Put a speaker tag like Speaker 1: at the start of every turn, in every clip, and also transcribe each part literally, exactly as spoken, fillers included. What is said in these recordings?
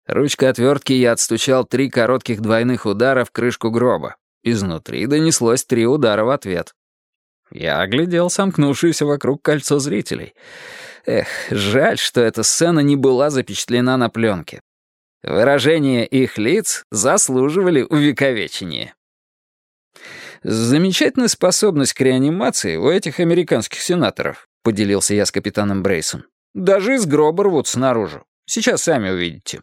Speaker 1: Ручкой отвертки я отстучал три коротких двойных удара в крышку гроба. Изнутри донеслось три удара в ответ. Я оглядел сомкнувшееся вокруг кольцо зрителей. Эх, жаль, что эта сцена не была запечатлена на пленке. Выражения их лиц заслуживали увековечения. «Замечательная способность к реанимации у этих американских сенаторов», — поделился я с капитаном Брейсом. «Даже из гроба рвутся наружу. Сейчас сами увидите».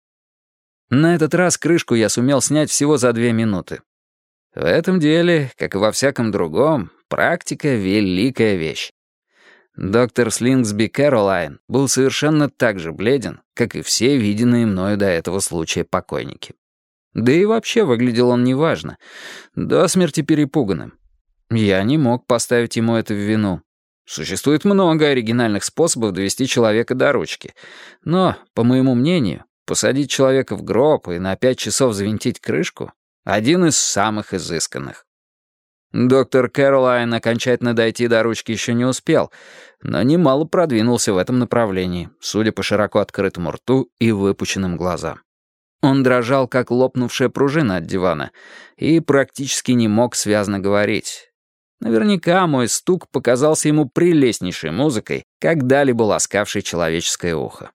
Speaker 1: На этот раз крышку я сумел снять всего за две минуты. В этом деле, как и во всяком другом, практика — великая вещь. Доктор Слингсби Кэролайн был совершенно так же бледен, как и все виденные мною до этого случая покойники. Да и вообще выглядел он неважно, до смерти перепуганным. Я не мог поставить ему это в вину. Существует много оригинальных способов довести человека до ручки. Но, по моему мнению, посадить человека в гроб и на пять часов завинтить крышку — один из самых изысканных. Доктор Кэролайн окончательно дойти до ручки еще не успел, но немало продвинулся в этом направлении, судя по широко открытому рту и выпученным глазам. Он дрожал, как лопнувшая пружина от дивана, и практически не мог связно говорить. Наверняка мой стук показался ему прелестнейшей музыкой, когда-либо ласкавшей человеческое ухо.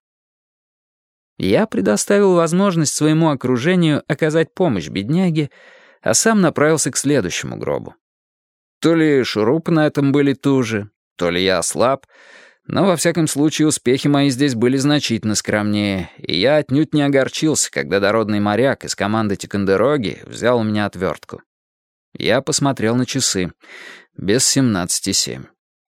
Speaker 1: Я предоставил возможность своему окружению оказать помощь бедняге, а сам направился к следующему гробу. То ли шурупы на этом были туже, то ли я ослаб, но во всяком случае успехи мои здесь были значительно скромнее, и я отнюдь не огорчился, когда дородный моряк из команды Тикондероги взял у меня отвертку. Я посмотрел на часы. Без семнадцати семь.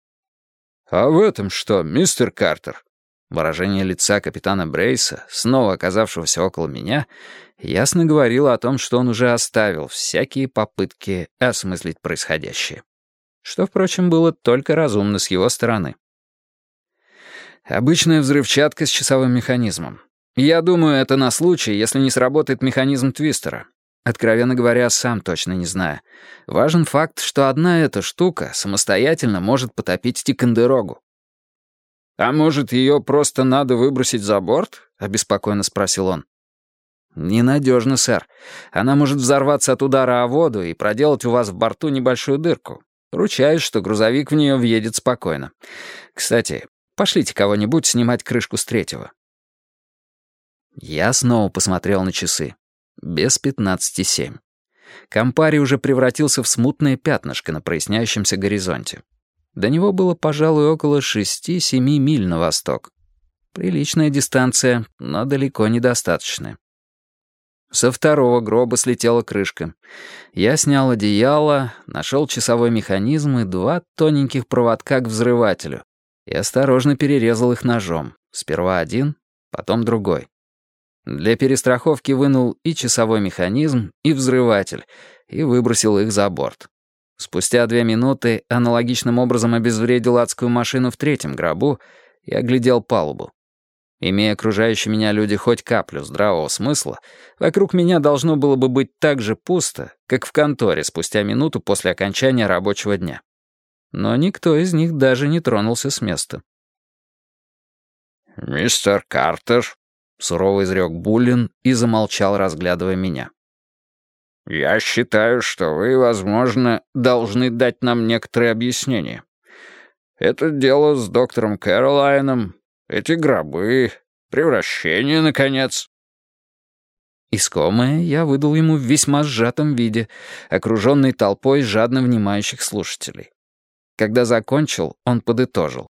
Speaker 1: «А в этом что, мистер Картер?» Выражение лица капитана Брейса, снова оказавшегося около меня, ясно говорило о том, что он уже оставил всякие попытки осмыслить происходящее. Что, впрочем, было только разумно с его стороны. Обычная взрывчатка с часовым механизмом. Я думаю, это на случай, если не сработает механизм твистера. Откровенно говоря, сам точно не знаю. Важен факт, что одна эта штука самостоятельно может потопить Тикондерогу. «А может, ее просто надо выбросить за борт?» — обеспокоенно спросил он. «Ненадежно, сэр. Она может взорваться от удара о воду и проделать у вас в борту небольшую дырку. Ручаюсь, что грузовик в нее въедет спокойно. Кстати, пошлите кого-нибудь снимать крышку с третьего». Я снова посмотрел на часы. Без пятнадцати семь. Кампари уже превратился в смутное пятнышко на проясняющемся горизонте. До него было, пожалуй, около шести-семи миль на восток. Приличная дистанция, но далеко недостаточная. Со второго гроба слетела крышка. Я снял одеяло, нашел часовой механизм и два тоненьких проводка к взрывателю и осторожно перерезал их ножом. Сперва один, потом другой. Для перестраховки вынул и часовой механизм, и взрыватель, и выбросил их за борт. Спустя две минуты аналогичным образом обезвредил адскую машину в третьем гробу и оглядел палубу. Имея окружающие меня люди хоть каплю здравого смысла, вокруг меня должно было бы быть так же пусто, как в конторе спустя минуту после окончания рабочего дня. Но никто из них даже не тронулся с места.
Speaker 2: «Мистер Картер», — сурово изрек Буллин и замолчал, разглядывая меня. «Я считаю, что вы, возможно, должны дать нам некоторые объяснения. Это дело с доктором Кэролайном, эти гробы, превращение, наконец».
Speaker 1: Искомое я выдал ему в весьма сжатом виде, окруженный толпой жадно внимающих слушателей. Когда закончил, он подытожил.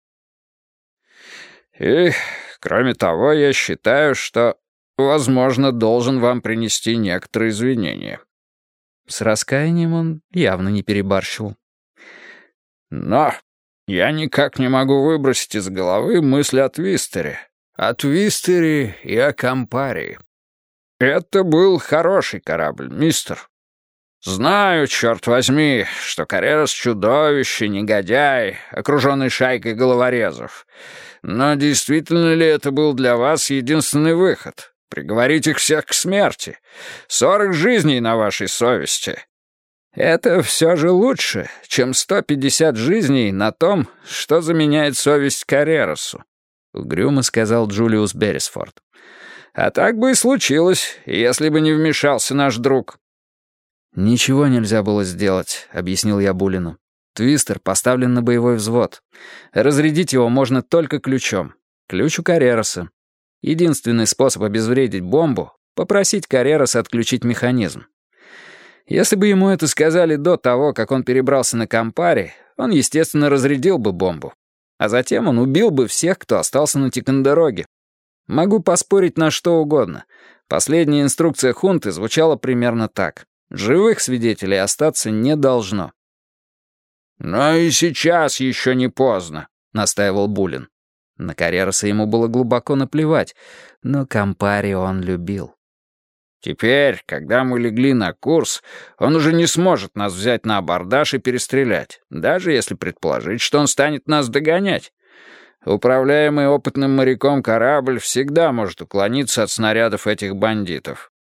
Speaker 2: «И, кроме того, я считаю, что, возможно, должен вам принести некоторые извинения».
Speaker 1: С раскаянием он явно не перебарщивал.
Speaker 2: «Но я никак не могу выбросить из головы мысли о Твистере. О Твистере и о Кампари. Это был хороший корабль, мистер. Знаю, черт возьми, что Каррерас — чудовище, негодяй, окруженный шайкой головорезов. Но действительно ли это был для вас единственный выход? Приговорить их всех к смерти. Сорок жизней на вашей совести. Это все же лучше, чем сто пятьдесят жизней на том, что заменяет совесть Каррерасу», — угрюмо сказал Джулиус Беррисфорд. А так бы и случилось, если бы не вмешался наш друг».
Speaker 1: «Ничего нельзя было сделать», — объяснил я Булину. «Твистер поставлен на боевой взвод. Разрядить его можно только ключом. Ключ у Каррероса. Единственный способ обезвредить бомбу — попросить Каррероса отключить механизм. Если бы ему это сказали до того, как он перебрался на Кампари, он, естественно, разрядил бы бомбу. А затем он убил бы всех, кто остался на Тикандероге. Могу поспорить на что угодно. Последняя инструкция хунты звучала примерно так. Живых свидетелей остаться не должно».
Speaker 2: «Но и сейчас еще не поздно», — настаивал Булин.
Speaker 1: На Каррероса ему было глубоко наплевать, но Кампари он любил.
Speaker 2: «Теперь, когда мы легли на курс, он уже не сможет нас взять на абордаж и перестрелять, даже если предположить, что он станет нас догонять. Управляемый опытным моряком корабль всегда может уклониться от снарядов этих бандитов.